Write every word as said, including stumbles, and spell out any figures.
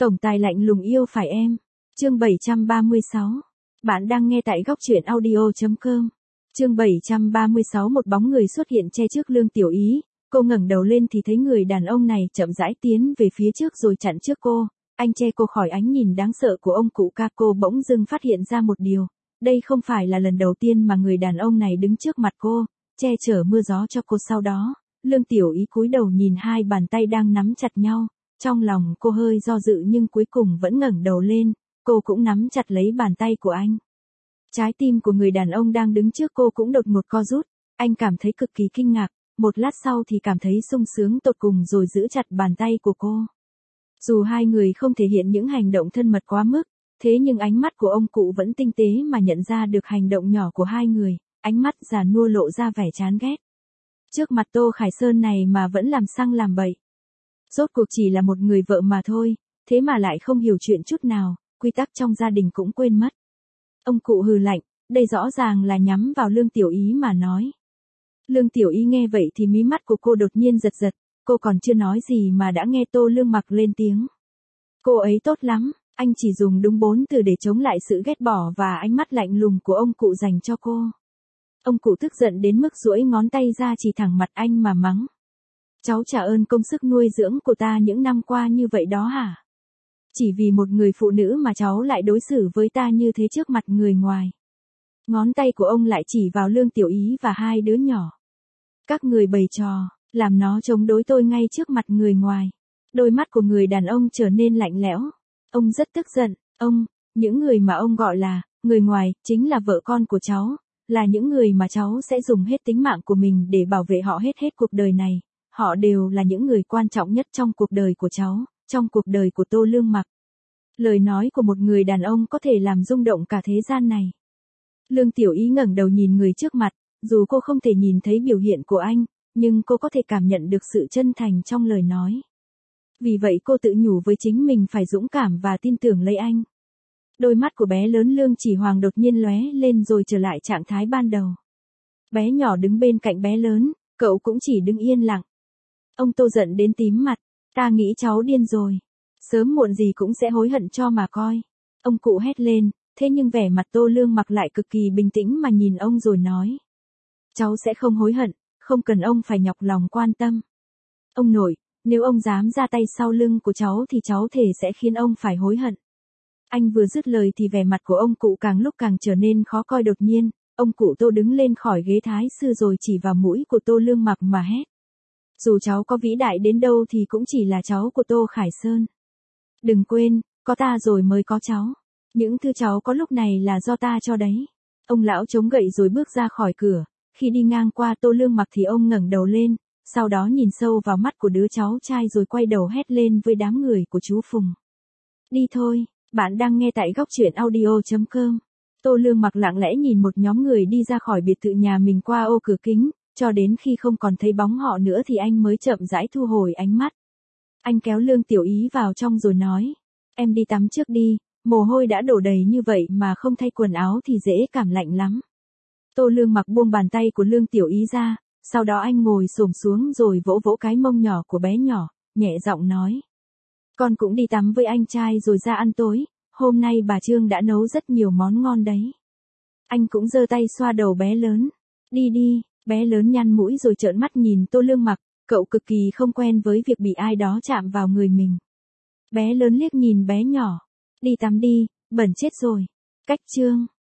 Tổng tài lạnh lùng yêu phải em. Chương bảy trăm ba mươi sáu. Bạn đang nghe tại góc truyện audio chấm com. Chương bảy trăm ba mươi sáu. Một bóng người xuất hiện che trước Lương Tiểu Ý, cô ngẩng đầu lên thì thấy người đàn ông này chậm rãi tiến về phía trước rồi chặn trước cô. Anh che cô khỏi ánh nhìn đáng sợ của ông cụ ca. Cô bỗng dưng phát hiện ra một điều, đây không phải là lần đầu tiên mà người đàn ông này đứng trước mặt cô, che chở mưa gió cho cô. Sau đó, Lương Tiểu Ý cúi đầu nhìn hai bàn tay đang nắm chặt nhau, trong lòng cô hơi do dự nhưng cuối cùng vẫn ngẩng đầu lên, cô cũng nắm chặt lấy bàn tay của anh. Trái tim của người đàn ông đang đứng trước cô cũng đột ngột co rút, anh cảm thấy cực kỳ kinh ngạc, một lát sau thì cảm thấy sung sướng tột cùng rồi giữ chặt bàn tay của cô. Dù hai người không thể hiện những hành động thân mật quá mức, thế nhưng ánh mắt của ông cụ vẫn tinh tế mà nhận ra được hành động nhỏ của hai người, ánh mắt già nua lộ ra vẻ chán ghét. Trước mặt Tô Khải Sơn này mà vẫn làm xăng làm bậy. Rốt cuộc chỉ là một người vợ mà thôi, thế mà lại không hiểu chuyện chút nào, quy tắc trong gia đình cũng quên mất. Ông cụ hừ lạnh, đây rõ ràng là nhắm vào Lương Tiểu Ý mà nói. Lương Tiểu Ý nghe vậy thì mí mắt của cô đột nhiên giật giật, cô còn chưa nói gì mà đã nghe Tô Lương Mặc lên tiếng. Cô ấy tốt lắm, anh chỉ dùng đúng bốn từ để chống lại sự ghét bỏ và ánh mắt lạnh lùng của ông cụ dành cho cô. Ông cụ tức giận đến mức duỗi ngón tay ra chỉ thẳng mặt anh mà mắng. Cháu trả ơn công sức nuôi dưỡng của ta những năm qua như vậy đó hả? Chỉ vì một người phụ nữ mà cháu lại đối xử với ta như thế trước mặt người ngoài. Ngón tay của ông lại chỉ vào Lương Tiểu Ý và hai đứa nhỏ. Các người bày trò, làm nó chống đối tôi ngay trước mặt người ngoài. Đôi mắt của người đàn ông trở nên lạnh lẽo. Ông rất tức giận, ông, những người mà ông gọi là, người ngoài, chính là vợ con của cháu, là những người mà cháu sẽ dùng hết tính mạng của mình để bảo vệ họ hết hết cuộc đời này. Họ đều là những người quan trọng nhất trong cuộc đời của cháu, trong cuộc đời của Tô Lương Mặc. Lời nói của một người đàn ông có thể làm rung động cả thế gian này. Lương Tiểu Ý ngẩng đầu nhìn người trước mặt, dù cô không thể nhìn thấy biểu hiện của anh, nhưng cô có thể cảm nhận được sự chân thành trong lời nói. Vì vậy cô tự nhủ với chính mình phải dũng cảm và tin tưởng lấy anh. Đôi mắt của bé lớn Lương Chỉ Hoàng đột nhiên lóe lên rồi trở lại trạng thái ban đầu. Bé nhỏ đứng bên cạnh bé lớn, cậu cũng chỉ đứng yên lặng. Ông Tô giận đến tím mặt, ta nghĩ cháu điên rồi. Sớm muộn gì cũng sẽ hối hận cho mà coi. Ông cụ hét lên, thế nhưng vẻ mặt Tô Lương Mặc lại cực kỳ bình tĩnh mà nhìn ông rồi nói. Cháu sẽ không hối hận, không cần ông phải nhọc lòng quan tâm. Ông nội, nếu ông dám ra tay sau lưng của cháu thì cháu thề sẽ khiến ông phải hối hận. Anh vừa dứt lời thì vẻ mặt của ông cụ càng lúc càng trở nên khó coi. Đột nhiên, ông cụ Tô đứng lên khỏi ghế thái sư rồi chỉ vào mũi của Tô Lương Mặc mà hét. Dù cháu có vĩ đại đến đâu thì cũng chỉ là cháu của Tô Khải Sơn. Đừng quên, có ta rồi mới có cháu. Những thứ cháu có lúc này là do ta cho đấy. Ông lão chống gậy rồi bước ra khỏi cửa. Khi đi ngang qua Tô Lương Mặc thì ông ngẩng đầu lên, sau đó nhìn sâu vào mắt của đứa cháu trai rồi quay đầu hét lên với đám người của chú Phùng. Đi thôi, bạn đang nghe tại góc truyện audio chấm com. Tô Lương Mặc lặng lẽ nhìn một nhóm người đi ra khỏi biệt thự nhà mình qua ô cửa kính, cho đến khi không còn thấy bóng họ nữa thì anh mới chậm rãi thu hồi ánh mắt. Anh kéo Lương Tiểu Ý vào trong rồi nói, em đi tắm trước đi, mồ hôi đã đổ đầy như vậy mà không thay quần áo thì dễ cảm lạnh lắm. Tô Lương Mặc buông bàn tay của Lương Tiểu Ý ra, sau đó anh ngồi xổm xuống rồi vỗ vỗ cái mông nhỏ của bé nhỏ, nhẹ giọng nói. Con cũng đi tắm với anh trai rồi ra ăn tối, hôm nay bà Trương đã nấu rất nhiều món ngon đấy. Anh cũng giơ tay xoa đầu bé lớn. Đi đi, bé lớn nhăn mũi rồi trợn mắt nhìn Tô Lương Mặc, cậu cực kỳ không quen với việc bị ai đó chạm vào người mình. Bé lớn liếc nhìn bé nhỏ. Đi tắm đi, bẩn chết rồi. Cách Trương.